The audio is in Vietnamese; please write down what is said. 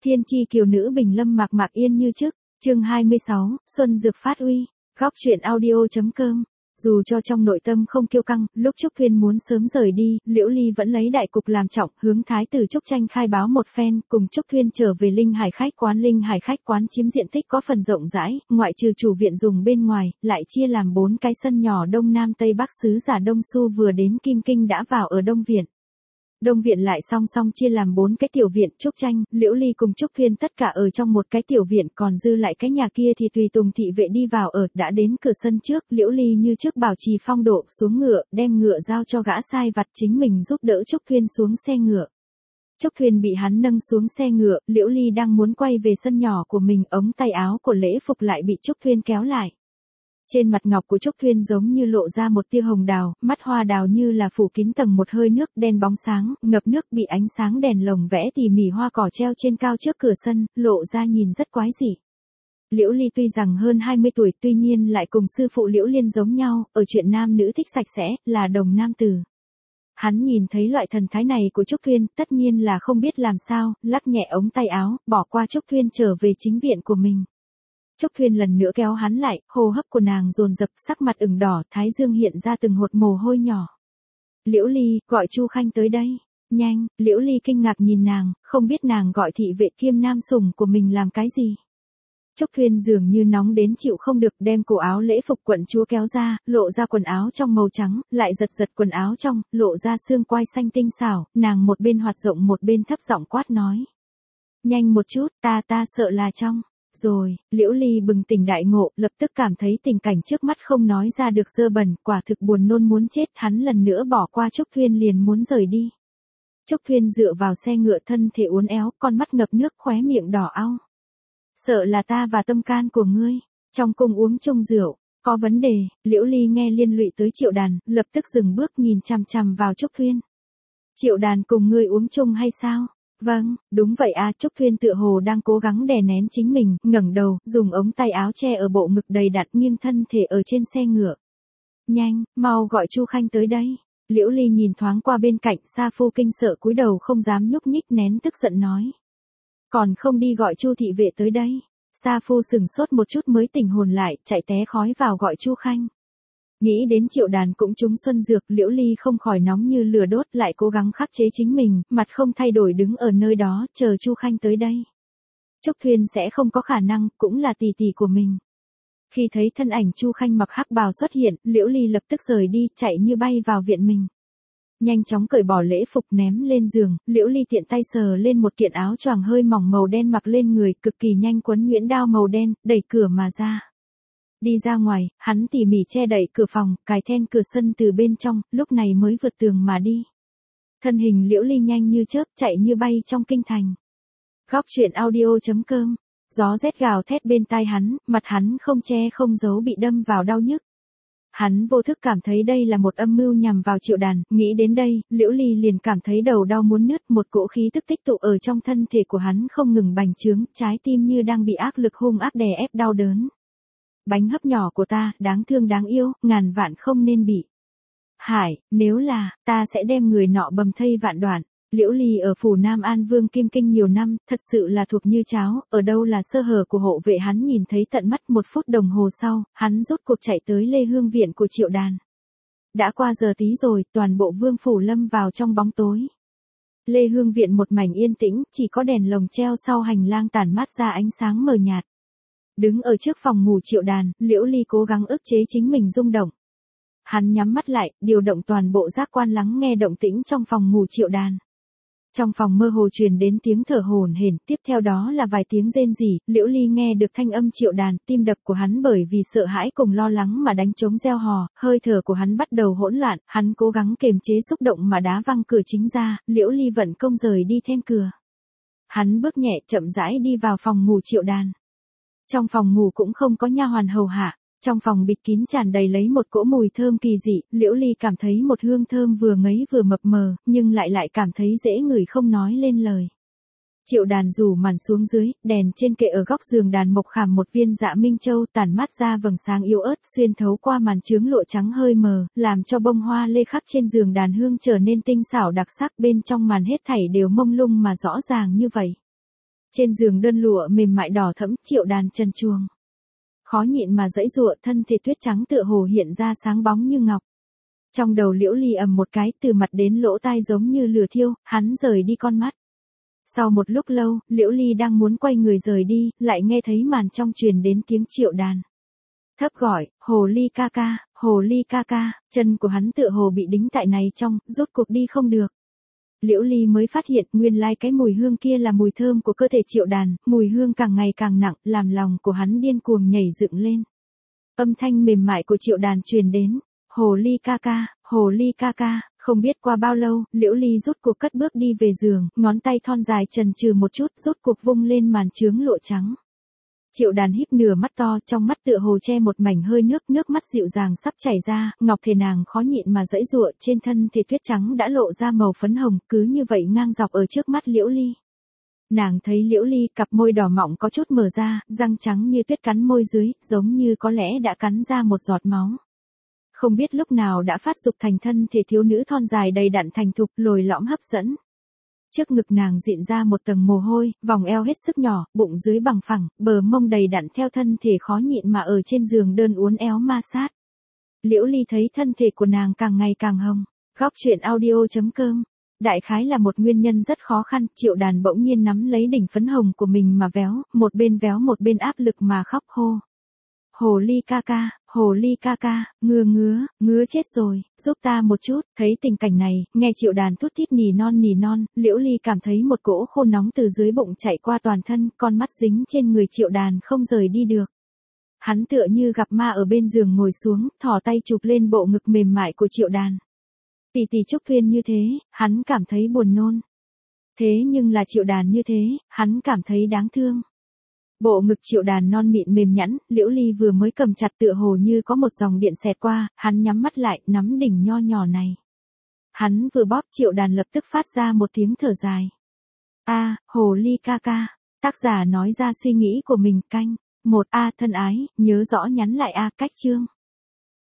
Thiên chi kiều nữ bình lâm mạc mạc yên như trước, chương 26, Xuân Dược phát uy, góc truyện audio.com. Dù cho trong nội tâm không kiêu căng, lúc Trúc Thuyên muốn sớm rời đi, Liễu Ly vẫn lấy đại cục làm trọng, hướng Thái tử Trúc Tranh khai báo một phen, cùng Trúc Thuyên trở về Linh Hải khách quán. Linh Hải khách quán chiếm diện tích có phần rộng rãi, ngoại trừ chủ viện dùng bên ngoài, lại chia làm 4 cái sân nhỏ đông nam tây bắc. Sứ giả Đông Xu vừa đến Kim Kinh đã vào ở Đông Viện. Đông viện lại song song chia làm 4 cái tiểu viện. Trúc Tranh, Liễu Ly cùng Trúc Thuyên tất cả ở trong một cái tiểu viện, còn dư lại cái nhà kia thì tùy tùng thị vệ đi vào ở. Đã đến cửa sân trước, Liễu Ly như trước bảo trì phong độ, xuống ngựa, đem ngựa giao cho gã sai vặt, chính mình giúp đỡ Trúc Thuyên xuống xe ngựa. Trúc Thuyên bị hắn nâng xuống xe ngựa, Liễu Ly đang muốn quay về sân nhỏ của mình, ống tay áo của lễ phục lại bị Trúc Thuyên kéo lại. Trên mặt ngọc của Trúc Thuyên giống như lộ ra một tia hồng đào, mắt hoa đào như là phủ kín tầng một hơi nước đen bóng sáng, ngập nước, bị ánh sáng đèn lồng vẽ tỉ mỉ hoa cỏ treo trên cao trước cửa sân, lộ ra nhìn rất quái dị. Liễu Ly tuy rằng hơn 20 tuổi, tuy nhiên lại cùng sư phụ Liễu Liên giống nhau, ở chuyện nam nữ thích sạch sẽ, là đồng nam tử. Hắn nhìn thấy loại thần thái này của Trúc Thuyên, tất nhiên là không biết làm sao, lắc nhẹ ống tay áo, bỏ qua Trúc Thuyên trở về chính viện của mình. Trúc Thuyên lần nữa kéo hắn lại, hô hấp của nàng dồn dập, sắc mặt ửng đỏ, thái dương hiện ra từng hột mồ hôi nhỏ. Liễu Ly, gọi Chu Khanh tới đây. Nhanh. Liễu Ly kinh ngạc nhìn nàng, không biết nàng gọi thị vệ kiêm nam sủng của mình làm cái gì. Trúc Thuyên dường như nóng đến chịu không được, đem cổ áo lễ phục quận chúa kéo ra, lộ ra quần áo trong màu trắng, lại giật giật quần áo trong, lộ ra xương quai xanh tinh xảo, nàng một bên hoạt rộng một bên thấp giọng quát nói. Nhanh một chút, ta sợ là trong. Rồi, Liễu Ly bừng tỉnh đại ngộ, lập tức cảm thấy tình cảnh trước mắt không nói ra được dơ bẩn, quả thực buồn nôn muốn chết. Hắn lần nữa bỏ qua Trúc Thuyên liền muốn rời đi. Trúc Thuyên dựa vào xe ngựa, thân thể uốn éo, con mắt ngập nước, khóe miệng đỏ au. Sợ là ta và tâm can của ngươi, trong cung uống chung rượu, có vấn đề. Liễu Ly nghe liên lụy tới Triệu Đàn, lập tức dừng bước nhìn chằm chằm vào Trúc Thuyên. Triệu Đàn cùng ngươi uống chung hay sao? Vâng, đúng vậy à. Trúc Thuyên tựa hồ đang cố gắng đè nén chính mình, ngẩng đầu, dùng ống tay áo che ở bộ ngực đầy đặn, nghiêng thân thể ở trên xe ngựa. Nhanh, mau gọi Chu Khanh tới đây. Liễu Ly nhìn thoáng qua bên cạnh, Sa Phu kinh sợ cúi đầu không dám nhúc nhích, nén tức giận nói. Còn không đi gọi Chu thị vệ tới đây. Sa Phu sừng sốt một chút mới tỉnh hồn lại, chạy té khói vào gọi Chu Khanh. Nghĩ đến Triệu Đàn cũng trúng xuân dược, Liễu Ly không khỏi nóng như lửa đốt, lại cố gắng khắc chế chính mình, mặt không thay đổi đứng ở nơi đó, chờ Chu Khanh tới đây. Trúc Thuyên sẽ không có khả năng, cũng là tỷ tỷ của mình. Khi thấy thân ảnh Chu Khanh mặc hắc bào xuất hiện, Liễu Ly lập tức rời đi, chạy như bay vào viện mình. Nhanh chóng cởi bỏ lễ phục ném lên giường, Liễu Ly tiện tay sờ lên một kiện áo choàng hơi mỏng màu đen mặc lên người, cực kỳ nhanh quấn nhuyễn đao màu đen, đẩy cửa mà ra. Đi ra ngoài, hắn tỉ mỉ che đậy cửa phòng, cài then cửa sân từ bên trong, lúc này mới vượt tường mà đi. Thân hình Liễu Ly nhanh như chớp, chạy như bay trong kinh thành. Góc truyện audio.com. Gió rét gào thét bên tai hắn, mặt hắn không che không giấu bị đâm vào đau nhức. Hắn vô thức cảm thấy đây là một âm mưu nhằm vào Triệu Đàn, nghĩ đến đây, Liễu Ly liền cảm thấy đầu đau muốn nứt, một cỗ khí tức tích tụ ở trong thân thể của hắn không ngừng bành trướng, trái tim như đang bị áp lực hung ác đè ép đau đớn. Bánh hấp nhỏ của ta, đáng thương đáng yêu, ngàn vạn không nên bị hại, nếu là, ta sẽ đem người nọ bầm thây vạn đoạn. Liễu Ly ở phủ Nam An Vương Kim Kinh nhiều năm, thật sự là thuộc như cháo, ở đâu là sơ hở của hộ vệ hắn nhìn thấy tận mắt. 1 phút đồng hồ sau, hắn rốt cuộc chạy tới Lê Hương viện của Triệu Đàn. Đã qua giờ tí rồi, toàn bộ vương phủ lâm vào trong bóng tối. Lê Hương viện một mảnh yên tĩnh, chỉ có đèn lồng treo sau hành lang tản mát ra ánh sáng mờ nhạt. Đứng ở trước phòng ngủ Triệu Đàn, Liễu Ly cố gắng ức chế chính mình rung động. Hắn nhắm mắt lại, điều động toàn bộ giác quan lắng nghe động tĩnh trong phòng ngủ Triệu Đàn. Trong phòng mơ hồ truyền đến tiếng thở hổn hển, tiếp theo đó là vài tiếng rên rỉ. Liễu Ly nghe được thanh âm Triệu Đàn, tim đập của hắn bởi vì sợ hãi cùng lo lắng mà đánh trống reo hò, hơi thở của hắn bắt đầu hỗn loạn, hắn cố gắng kiềm chế xúc động mà đá văng cửa chính ra. Liễu Ly vận công rời đi then cửa. Hắn bước nhẹ chậm rãi đi vào phòng ngủ Triệu Đàn. Trong phòng ngủ cũng không có nha hoàn hầu hạ, trong phòng bịt kín tràn đầy lấy một cỗ mùi thơm kỳ dị. Liễu Ly cảm thấy một hương thơm vừa ngấy vừa mập mờ, nhưng lại cảm thấy dễ ngửi không nói lên lời. Triệu Đàn rủ màn xuống dưới, đèn trên kệ ở góc giường đàn mộc khảm một viên dạ minh châu tản mát ra vầng sáng yếu ớt xuyên thấu qua màn chướng lụa trắng hơi mờ, làm cho bông hoa lê khắc trên giường đàn hương trở nên tinh xảo đặc sắc. Bên trong màn hết thảy đều mông lung mà rõ ràng như vậy. Trên giường đơn lụa mềm mại đỏ thẫm, Triệu Đàn trần truồng. Khó nhịn mà giãy giụa, thân thể tuyết trắng tựa hồ hiện ra sáng bóng như ngọc. Trong đầu Liễu Ly ầm một cái, từ mặt đến lỗ tai giống như lửa thiêu, hắn rời đi con mắt. Sau một lúc lâu, Liễu Ly đang muốn quay người rời đi, lại nghe thấy màn trong truyền đến tiếng Triệu Đàn. Thấp gọi, hồ ly ca ca, hồ ly ca ca, chân của hắn tựa hồ bị đính tại này trong, rốt cuộc đi không được. Liễu Ly mới phát hiện nguyên lai cái mùi hương kia là mùi thơm của cơ thể Triệu Đàn, mùi hương càng ngày càng nặng, làm lòng của hắn điên cuồng nhảy dựng lên. Âm thanh mềm mại của Triệu Đàn truyền đến, hồ ly ca ca, hồ ly ca ca. Không biết qua bao lâu, Liễu Ly rút cuộc cất bước đi về giường, ngón tay thon dài chần chừ một chút, rút cuộc vung lên màn chướng lụa trắng. Triệu Đàn híp nửa mắt to, trong mắt tựa hồ che một mảnh hơi nước, nước mắt dịu dàng sắp chảy ra, ngọc thể nàng khó nhịn mà giãy giụa, trên thân thể tuyết trắng đã lộ ra màu phấn hồng, cứ như vậy ngang dọc ở trước mắt Liễu Ly. Nàng thấy Liễu Ly, cặp môi đỏ mọng có chút mở ra, răng trắng như tuyết cắn môi dưới, giống như có lẽ đã cắn ra một giọt máu. Không biết lúc nào đã phát dục thành thân thể thiếu nữ thon dài đầy đặn thành thục, lồi lõm hấp dẫn. Trước ngực nàng dịn ra một tầng mồ hôi, vòng eo hết sức nhỏ, bụng dưới bằng phẳng, bờ mông đầy đặn theo thân thể khó nhịn mà ở trên giường đơn uốn éo ma sát. Liễu Ly thấy thân thể của nàng càng ngày càng hồng. Góc truyện audio.com. Đại khái là một nguyên nhân rất khó khăn, Triệu Đàn bỗng nhiên nắm lấy đỉnh phấn hồng của mình mà véo một bên áp lực mà khóc hô. Hồ ly ca ca, hồ ly ca ca, ngứa chết rồi, giúp ta một chút. Thấy tình cảnh này, nghe Triệu Đàn thút thít nỉ non, Liễu Ly cảm thấy một cỗ khô nóng từ dưới bụng chạy qua toàn thân, con mắt dính trên người Triệu Đàn không rời đi được. Hắn tựa như gặp ma ở bên giường ngồi xuống, thò tay chụp lên bộ ngực mềm mại của Triệu Đàn. Tỷ tỷ Trúc Thuyên như thế, hắn cảm thấy buồn nôn. Thế nhưng là Triệu Đàn như thế, hắn cảm thấy đáng thương. Bộ ngực Triệu Đàn non mịn mềm nhẵn, Liễu Ly vừa mới cầm chặt tựa hồ như có một dòng điện xẹt qua, hắn nhắm mắt lại, nắm đỉnh nho nhỏ này. Hắn vừa bóp Triệu Đàn lập tức phát ra một tiếng thở dài. Hồ ly ca ca. Tác giả nói ra suy nghĩ của mình canh. 1. Thân ái, nhớ rõ nhắn lại cách chương.